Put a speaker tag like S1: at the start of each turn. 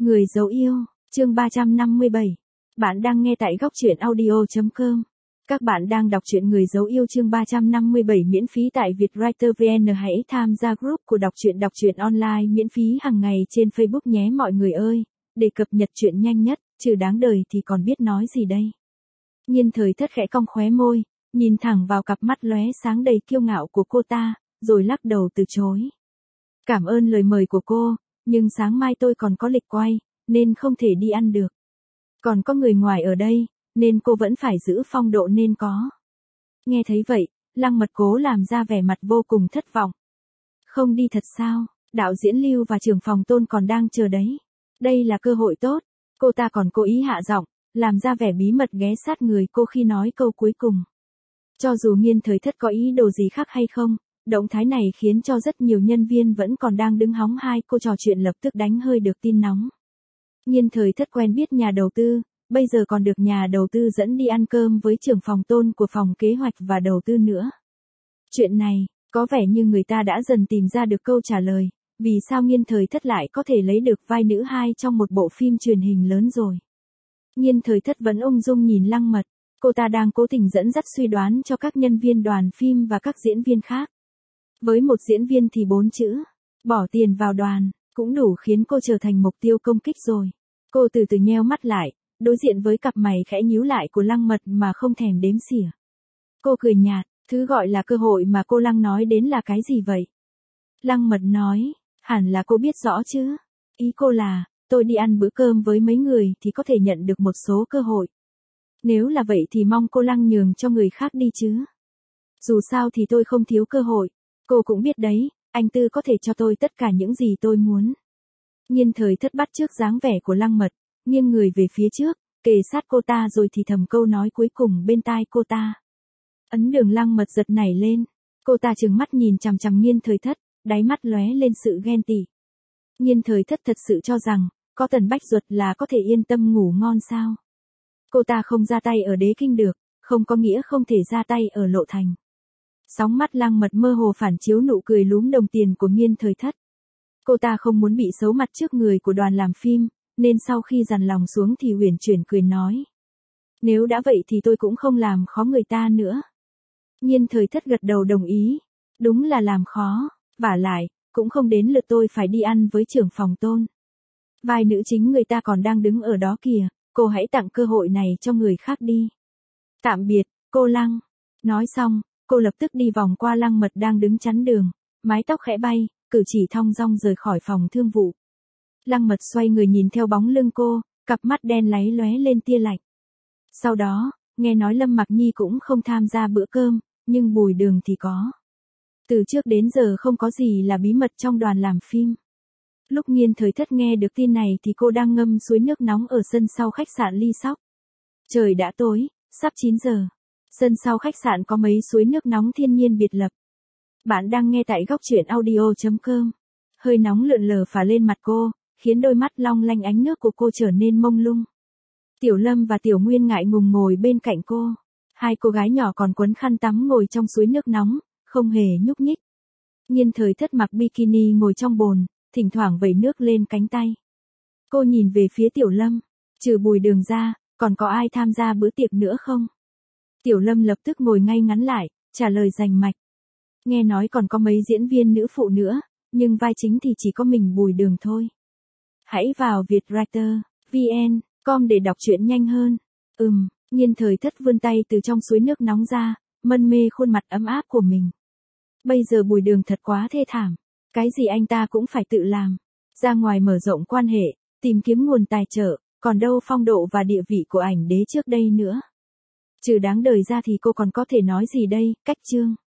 S1: Người dấu yêu, chương 357. Bạn đang nghe tại góc truyện audio.com. Các bạn đang đọc truyện Người dấu yêu chương 357 miễn phí tại Vietwriter VN. Hãy tham gia group của đọc truyện online miễn phí hàng ngày trên Facebook nhé mọi người ơi, để cập nhật truyện nhanh nhất, trừ đáng đời thì còn biết nói gì đây. Nhiên Thời Thất khẽ cong khóe môi, nhìn thẳng vào cặp mắt lóe sáng đầy kiêu ngạo của cô ta, rồi lắc đầu từ chối. Cảm ơn lời mời của cô, nhưng sáng mai tôi còn có lịch quay, nên không thể đi ăn được. Còn có người ngoài ở đây, nên cô vẫn phải giữ phong độ nên có. Nghe thấy vậy, Lăng Mật cố làm ra vẻ mặt vô cùng thất vọng. Không đi thật sao, đạo diễn Lưu và trưởng phòng Tôn còn đang chờ đấy. Đây là cơ hội tốt, cô ta còn cố ý hạ giọng, làm ra vẻ bí mật ghé sát người cô khi nói câu cuối cùng. Cho dù Nhiên Thời Thất có ý đồ gì khác hay không, động thái này khiến cho rất nhiều nhân viên vẫn còn đang đứng hóng hai cô trò chuyện lập tức đánh hơi được tin nóng. Nhiên Thời Thất quen biết nhà đầu tư, bây giờ còn được nhà đầu tư dẫn đi ăn cơm với trưởng phòng Tôn của phòng kế hoạch và đầu tư nữa. Chuyện này, có vẻ như người ta đã dần tìm ra được câu trả lời, vì sao Nhiên Thời Thất lại có thể lấy được vai nữ hai trong một bộ phim truyền hình lớn rồi. Nhiên Thời Thất vẫn ung dung nhìn Lăng Mật, cô ta đang cố tình dẫn dắt suy đoán cho các nhân viên đoàn phim và các diễn viên khác. Với một diễn viên thì 4 chữ, bỏ tiền vào đoàn, cũng đủ khiến cô trở thành mục tiêu công kích rồi. Cô từ từ nheo mắt lại, đối diện với cặp mày khẽ nhíu lại của Lăng Mật mà không thèm đếm xỉa. Cô cười nhạt, thứ gọi là cơ hội mà cô Lăng nói đến là cái gì vậy? Lăng Mật nói, hẳn là cô biết rõ chứ. Ý cô là, tôi đi ăn bữa cơm với mấy người thì có thể nhận được một số cơ hội. Nếu là vậy thì mong cô Lăng nhường cho người khác đi chứ. Dù sao thì tôi không thiếu cơ hội. Cô cũng biết đấy, anh Tư có thể cho tôi tất cả những gì tôi muốn. Nhiên Thời Thất bắt chước dáng vẻ của Lăng Mật, nghiêng người về phía trước, kề sát cô ta rồi thì thầm câu nói cuối cùng bên tai cô ta. Ấn Đường Lăng Mật giật nảy lên, cô ta trừng mắt nhìn chằm chằm Nhiên Thời Thất, đáy mắt lóe lên sự ghen tị. Nhiên Thời Thất thật sự cho rằng, có Tần Bách Duật là có thể yên tâm ngủ ngon sao? Cô ta không ra tay ở Đế Kinh được, không có nghĩa không thể ra tay ở Lộ Thành. Sóng mắt Lăng Mật mơ hồ phản chiếu nụ cười lúm đồng tiền của Nhiên Thời Thất. Cô ta không muốn bị xấu mặt trước người của đoàn làm phim, nên sau khi dằn lòng xuống thì uyển chuyển cười nói. Nếu đã vậy thì tôi cũng không làm khó người ta nữa. Nhiên Thời Thất gật đầu đồng ý. Đúng là làm khó, vả lại, cũng không đến lượt tôi phải đi ăn với trưởng phòng Tôn. Vai nữ chính người ta còn đang đứng ở đó kìa, cô hãy tặng cơ hội này cho người khác đi. Tạm biệt, cô Lăng. Nói xong, cô lập tức đi vòng qua Lăng Mật đang đứng chắn đường, mái tóc khẽ bay, cử chỉ thong dong rời khỏi phòng thương vụ. Lăng Mật xoay người nhìn theo bóng lưng cô, cặp mắt đen láy lóe lên tia lạnh. Sau đó, nghe nói Lâm Mặc Nhi cũng không tham gia bữa cơm, nhưng Bùi Đường thì có. Từ trước đến giờ không có gì là bí mật trong đoàn làm phim. Lúc Nhiên Thời Thất nghe được tin này thì cô đang ngâm suối nước nóng ở sân sau khách sạn Ly Sóc. Trời đã tối, sắp 9 giờ. Sân sau khách sạn có mấy suối nước nóng thiên nhiên biệt lập. Bạn đang nghe tại góc truyện audio.com. Hơi nóng lượn lờ phả lên mặt cô, khiến đôi mắt long lanh ánh nước của cô trở nên mông lung. Tiểu Lâm và Tiểu Nguyên ngại ngùng ngồi bên cạnh cô. Hai cô gái nhỏ còn quấn khăn tắm ngồi trong suối nước nóng, không hề nhúc nhích. Nhiên Thời Thất mặc bikini ngồi trong bồn, thỉnh thoảng vẩy nước lên cánh tay. Cô nhìn về phía Tiểu Lâm, trừ Bùi Đường ra, còn có ai tham gia bữa tiệc nữa không? Tiểu Lâm lập tức ngồi ngay ngắn lại, trả lời rành mạch. Nghe nói còn có mấy diễn viên nữ phụ nữa, nhưng vai chính thì chỉ có mình Bùi Đường thôi. Hãy vào Vietwriter VN.com để đọc truyện nhanh hơn. Nhiên Thời Thất vươn tay từ trong suối nước nóng ra, mân mê khuôn mặt ấm áp của mình. Bây giờ Bùi Đường thật quá thê thảm. Cái gì anh ta cũng phải tự làm. Ra ngoài mở rộng quan hệ, tìm kiếm nguồn tài trợ, còn đâu phong độ và địa vị của ảnh đế trước đây nữa. Trừ đáng đời ra thì cô còn có thể nói gì đây, cách chương.